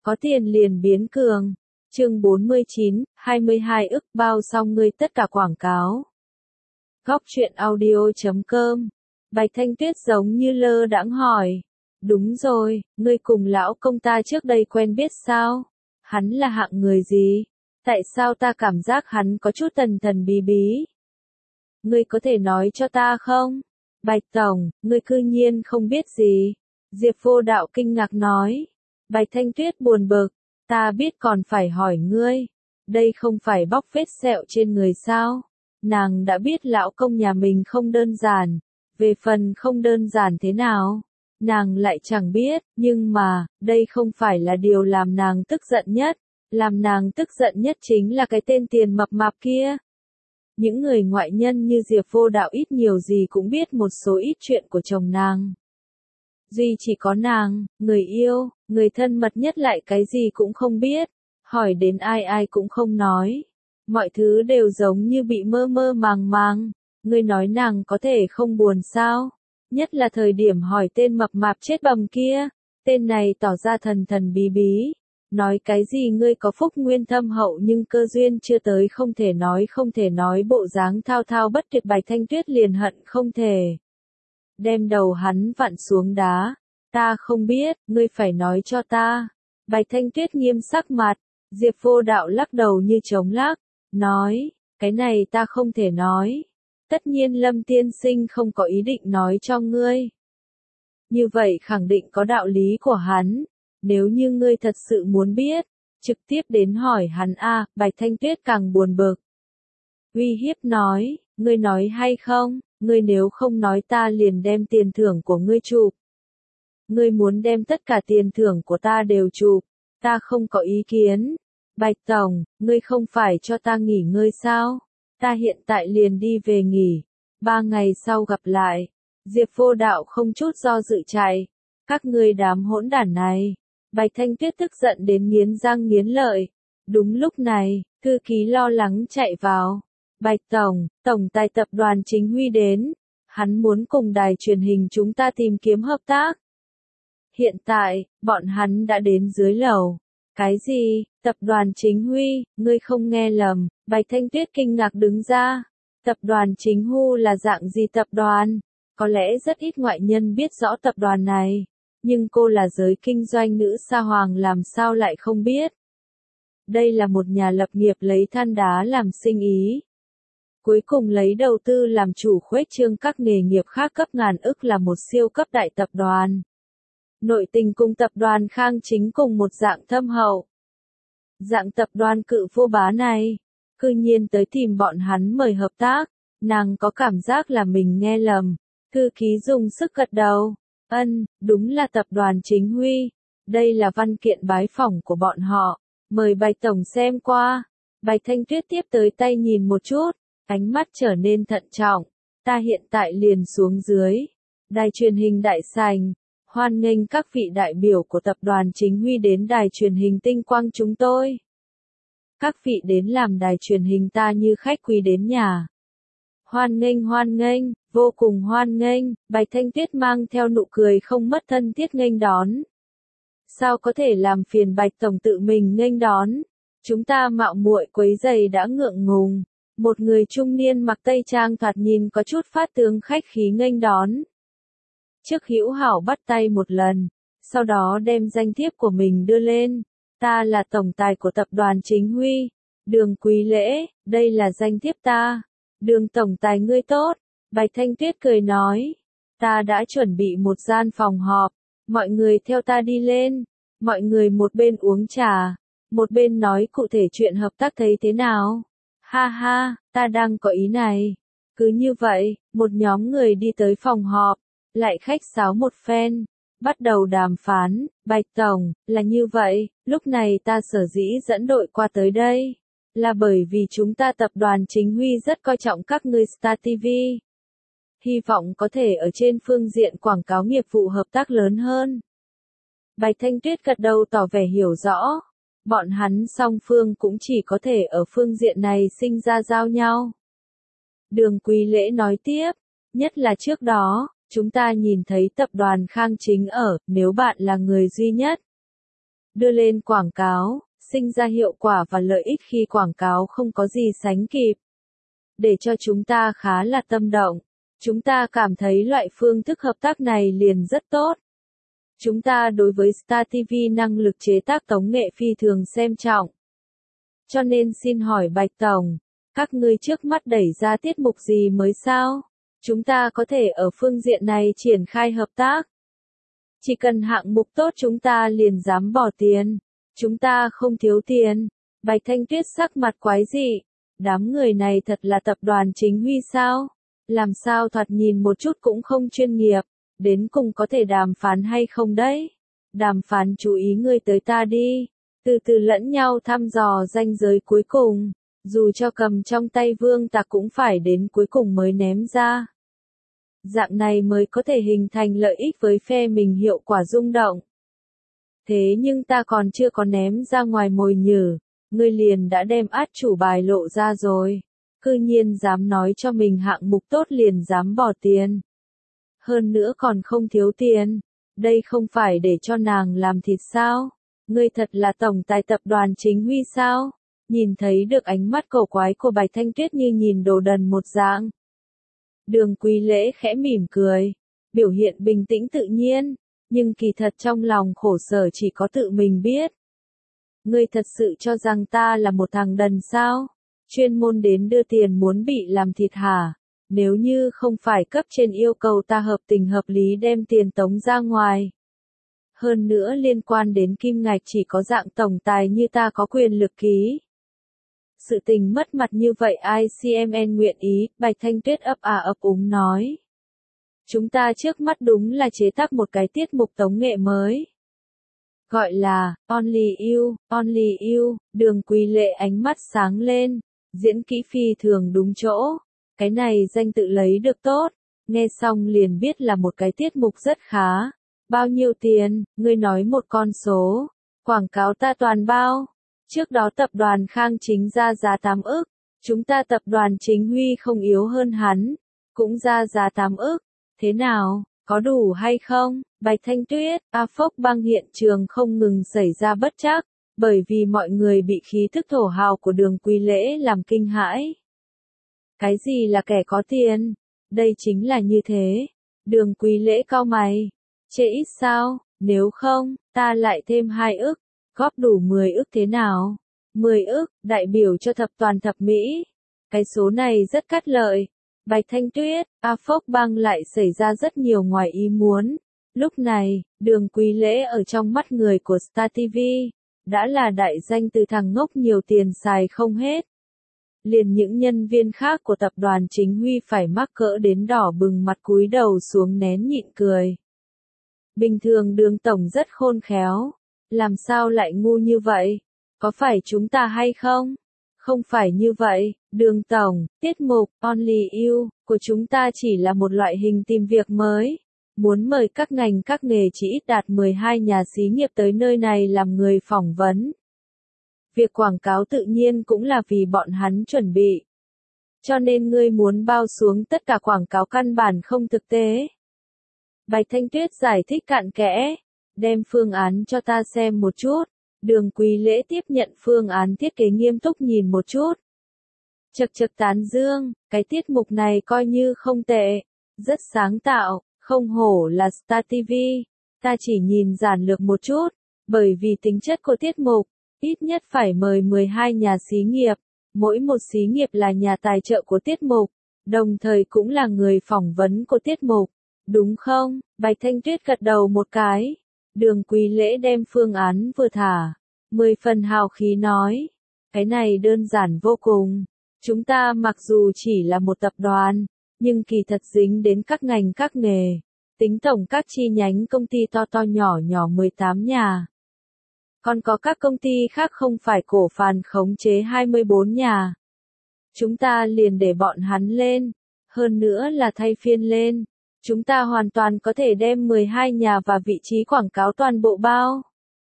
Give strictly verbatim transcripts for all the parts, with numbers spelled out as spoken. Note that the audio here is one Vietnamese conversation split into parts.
Có tiền liền biến cường. Chương bốn mươi chín, hai mươi hai ức bao xong ngươi tất cả quảng cáo. Góc truyện audio chấm com. Bạch Thanh Tuyết giống như lơ đãng hỏi. Đúng rồi, ngươi cùng lão công ta trước đây quen biết sao? Hắn là hạng người gì? Tại sao ta cảm giác hắn có chút thần thần bí bí? Ngươi có thể nói cho ta không? Bạch Tổng, ngươi cư nhiên không biết gì. Diệp Vô Đạo kinh ngạc nói. Bạch Thanh Tuyết buồn bực. Ta biết còn phải hỏi ngươi. Đây không phải bóc vết sẹo trên người sao? Nàng đã biết lão công nhà mình không đơn giản. Về phần không đơn giản thế nào? Nàng lại chẳng biết, nhưng mà, đây không phải là điều làm nàng tức giận nhất. Làm nàng tức giận nhất chính là cái tên tiền mập mạp kia. Những người ngoại nhân như Diệp Vô Đạo ít nhiều gì cũng biết một số ít chuyện của chồng nàng. Duy chỉ có nàng, người yêu, người thân mật nhất lại cái gì cũng không biết. Hỏi đến ai ai cũng không nói. Mọi thứ đều giống như bị mơ mơ màng màng. Ngươi nói nàng có thể không buồn sao? Nhất là thời điểm hỏi tên mập mạp chết bầm kia. Tên này tỏ ra thần thần bí bí. Nói cái gì ngươi có phúc nguyên thâm hậu nhưng cơ duyên chưa tới không thể nói không thể nói bộ dáng thao thao bất tuyệt. Bạch Thanh Tuyết liền hận không thể đem đầu hắn vặn xuống đá. Ta không biết, ngươi phải nói cho ta. Bạch Thanh Tuyết nghiêm sắc mặt. Diệp Vô Đạo lắc đầu như chống lắc. Nói, cái này ta không thể nói. Tất nhiên Lâm tiên sinh không có ý định nói cho ngươi. Như vậy khẳng định có đạo lý của hắn. Nếu như ngươi thật sự muốn biết, trực tiếp đến hỏi hắn a. Bạch Thanh Tuyết càng buồn bực. Uy hiếp nói, ngươi nói hay không, ngươi nếu không nói ta liền đem tiền thưởng của ngươi chụp. Ngươi muốn đem tất cả tiền thưởng của ta đều chụp, ta không có ý kiến. Bạch Tổng, ngươi không phải cho ta nghỉ ngơi sao? Ta hiện tại liền đi về nghỉ. Ba ngày sau gặp lại. Diệp Vô Đạo không chút do dự chạy. Các ngươi đám hỗn đản này. Bạch Thanh Tuyết tức giận đến nghiến răng nghiến lợi. Đúng lúc này, thư ký lo lắng chạy vào. Bạch Tổng, Tổng tài tập đoàn Chính Huy đến. Hắn muốn cùng đài truyền hình chúng ta tìm kiếm hợp tác. Hiện tại, bọn hắn đã đến dưới lầu. Cái gì? Tập đoàn Chính Huy, ngươi không nghe lầm. Bạch Thanh Tuyết kinh ngạc đứng ra. Tập đoàn Chính Hu là dạng gì tập đoàn? Có lẽ rất ít ngoại nhân biết rõ tập đoàn này. Nhưng cô là giới kinh doanh nữ sa hoàng làm sao lại không biết. Đây là một nhà lập nghiệp lấy than đá làm sinh ý. Cuối cùng lấy đầu tư làm chủ khuếch trương các nghề nghiệp khác cấp ngàn ức là một siêu cấp đại tập đoàn. Nội tình cùng tập đoàn Khang Chính cùng một dạng thâm hậu. Dạng tập đoàn cự vô bá này, cư nhiên tới tìm bọn hắn mời hợp tác, nàng có cảm giác là mình nghe lầm. Thư ký dùng sức gật đầu. Ân, đúng là tập đoàn Chính Huy. Đây là văn kiện bái phỏng của bọn họ. Mời Bạch Tổng xem qua. Bạch Thanh Tuyết tiếp tới tay nhìn một chút, ánh mắt trở nên thận trọng. Ta hiện tại liền xuống dưới. Đài truyền hình Đại Sành. Hoan nghênh các vị đại biểu của tập đoàn Chính Huy đến đài truyền hình Tinh Quang chúng tôi. Các vị đến làm đài truyền hình ta như khách quý đến nhà. Hoan nghênh hoan nghênh, vô cùng hoan nghênh. Bạch Thanh Tuyết mang theo nụ cười không mất thân thiết nghênh đón. Sao có thể làm phiền Bạch Tổng tự mình nghênh đón? Chúng ta mạo muội quấy giày đã ngượng ngùng. Một người trung niên mặc tây trang thoạt nhìn có chút phát tướng khách khí nghênh đón. Trước hữu hảo bắt tay một lần, sau đó đem danh thiếp của mình đưa lên. Ta là tổng tài của tập đoàn Chính Huy, Đường Quý Lễ, đây là danh thiếp ta. Đường tổng tài ngươi tốt. Bạch Thanh Tuyết cười nói. Ta đã chuẩn bị một gian phòng họp, mọi người theo ta đi lên. Mọi người một bên uống trà, một bên nói cụ thể chuyện hợp tác thấy thế nào. Ha ha, ta đang có ý này. Cứ như vậy, một nhóm người đi tới phòng họp. Lại khách sáo một phen, bắt đầu đàm phán. Bạch Tổng, là như vậy, lúc này ta sở dĩ dẫn đội qua tới đây, là bởi vì chúng ta tập đoàn Chính Huy rất coi trọng các ngươi Star ti vi. Hy vọng có thể ở trên phương diện quảng cáo nghiệp vụ hợp tác lớn hơn. Bạch Thanh Tuyết gật đầu tỏ vẻ hiểu rõ. Bọn hắn song phương cũng chỉ có thể ở phương diện này sinh ra giao nhau. Đường Quý Lễ nói tiếp, nhất là trước đó. Chúng ta nhìn thấy tập đoàn Khang Chính ở, nếu bạn là người duy nhất đưa lên quảng cáo, sinh ra hiệu quả và lợi ích khi quảng cáo không có gì sánh kịp. Để cho chúng ta khá là tâm động. Chúng ta cảm thấy loại phương thức hợp tác này liền rất tốt. Chúng ta đối với Star ti vi năng lực chế tác tống nghệ phi thường xem trọng. Cho nên xin hỏi Bạch Tổng, các ngươi trước mắt đẩy ra tiết mục gì mới sao? Chúng ta có thể ở phương diện này triển khai hợp tác. Chỉ cần hạng mục tốt chúng ta liền dám bỏ tiền. Chúng ta không thiếu tiền. Bạch Thanh Tuyết sắc mặt quái dị. Đám người này thật là tập đoàn chính huy sao? Làm sao thoạt nhìn một chút cũng không chuyên nghiệp. Đến cùng có thể đàm phán hay không đấy? Đàm phán chú ý ngươi tới ta đi. Từ từ lẫn nhau thăm dò ranh giới cuối cùng. Dù cho cầm trong tay vương ta cũng phải đến cuối cùng mới ném ra. Dạng này mới có thể hình thành lợi ích với phe mình hiệu quả rung động. Thế nhưng ta còn chưa có ném ra ngoài mồi nhử. Ngươi liền đã đem át chủ bài lộ ra rồi. Cư nhiên dám nói cho mình hạng mục tốt liền dám bỏ tiền. Hơn nữa còn không thiếu tiền. Đây không phải để cho nàng làm thịt sao? Ngươi thật là tổng tài tập đoàn chính huy sao? Nhìn thấy được ánh mắt cổ quái của Bạch Thanh Tuyết như nhìn đồ đần một dạng. Đường Quý Lễ khẽ mỉm cười. Biểu hiện bình tĩnh tự nhiên. Nhưng kỳ thật trong lòng khổ sở chỉ có tự mình biết. Ngươi thật sự cho rằng ta là một thằng đần sao? Chuyên môn đến đưa tiền muốn bị làm thịt hả? Nếu như không phải cấp trên yêu cầu ta hợp tình hợp lý đem tiền tống ra ngoài. Hơn nữa liên quan đến kim ngạch chỉ có dạng tổng tài như ta có quyền lực ký. Sự tình mất mặt như vậy i xê em en nguyện ý, Bạch Thanh Tuyết ấp à ấp úng nói. Chúng ta trước mắt đúng là chế tác một cái tiết mục tống nghệ mới. Gọi là, Only You, Only You, Đường Quý Lệ ánh mắt sáng lên, diễn kỹ phi thường đúng chỗ. Cái này danh tự lấy được tốt, nghe xong liền biết là một cái tiết mục rất khá. Bao nhiêu tiền, ngươi nói một con số, quảng cáo ta toàn bao. Trước đó tập đoàn Khang Chính ra giá tám ức, chúng ta tập đoàn Chính Huy không yếu hơn hắn, cũng ra giá tám ức, thế nào, có đủ hay không? Bạch Thanh Tuyết, A Phốc Bang hiện trường không ngừng xảy ra bất trắc, bởi vì mọi người bị khí thức thổ hào của Đường Quý Lễ làm kinh hãi. Cái gì là kẻ có tiền? Đây chính là như thế. Đường Quý Lễ cau mày. Chê ít sao? Nếu không, ta lại thêm hai ức. Góp đủ mười ức thế nào? mười ức, đại biểu cho thập toàn thập mỹ. Cái số này rất cắt lợi. Bạch Thanh Tuyết, A Phốc Bang lại xảy ra rất nhiều ngoài ý muốn. Lúc này, Đường Quý Lễ ở trong mắt người của Star ti vi, đã là đại danh từ thằng ngốc nhiều tiền xài không hết. Liền những nhân viên khác của tập đoàn Chính Huy phải mắc cỡ đến đỏ bừng mặt cúi đầu xuống nén nhịn cười. Bình thường Đường Tổng rất khôn khéo. Làm sao lại ngu như vậy? Có phải chúng ta hay không? Không phải như vậy, Đường Tổng, tiết mục Only You của chúng ta chỉ là một loại hình tìm việc mới. Muốn mời các ngành các nghề chỉ ít đạt mười hai nhà xí nghiệp tới nơi này làm người phỏng vấn. Việc quảng cáo tự nhiên cũng là vì bọn hắn chuẩn bị. Cho nên ngươi muốn bao xuống tất cả quảng cáo căn bản không thực tế. Bạch Thanh Tuyết giải thích cặn kẽ. Đem phương án cho ta xem một chút. Đường Quý Lễ tiếp nhận phương án thiết kế nghiêm túc nhìn một chút. Chật chật tán dương, cái tiết mục này coi như không tệ. Rất sáng tạo, không hổ là Star ti vi. Ta chỉ nhìn giản lược một chút, bởi vì tính chất của tiết mục, ít nhất phải mời mười hai nhà xí nghiệp. Mỗi một xí nghiệp là nhà tài trợ của tiết mục, đồng thời cũng là người phỏng vấn của tiết mục. Đúng không? Bạch Thanh Tuyết gật đầu một cái. Đường Quý Lễ đem phương án vừa thả. Mười phần hào khí nói. Cái này đơn giản vô cùng. Chúng ta mặc dù chỉ là một tập đoàn, nhưng kỳ thật dính đến các ngành các nghề. Tính tổng các chi nhánh công ty to to nhỏ nhỏ mười tám nhà. Còn có các công ty khác không phải cổ phần khống chế hai mươi bốn nhà. Chúng ta liền để bọn hắn lên. Hơn nữa là thay phiên lên. Chúng ta hoàn toàn có thể đem mười hai nhà và vị trí quảng cáo toàn bộ bao.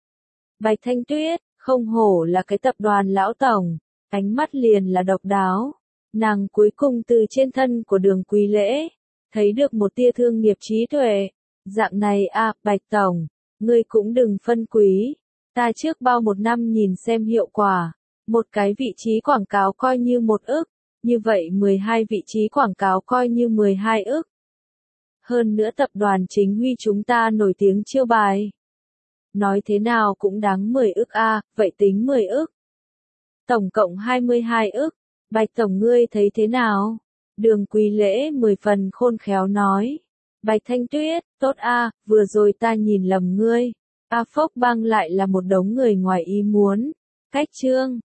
Bạch Thanh Tuyết, không hổ là cái tập đoàn lão tổng, ánh mắt liền là độc đáo. Nàng cuối cùng từ trên thân của Đường Quý Lễ, thấy được một tia thương nghiệp trí tuệ. Dạng này à, Bạch Tổng, ngươi cũng đừng phân quý. Ta trước bao một năm nhìn xem hiệu quả. Một cái vị trí quảng cáo coi như một ức. Như vậy mười hai vị trí quảng cáo coi như mười hai ức. Hơn nữa tập đoàn Chính Huy chúng ta nổi tiếng chiêu bài. Nói thế nào cũng đáng mười ức a, à, vậy tính mười ức. Tổng cộng hai mươi hai ức. Bạch Tổng ngươi thấy thế nào? Đường Quý Lễ mười phần khôn khéo nói. Bạch Thanh Tuyết, tốt a, à, vừa rồi ta nhìn lầm ngươi. A Phốc Bang lại là một đống người ngoài ý muốn. Cách chương.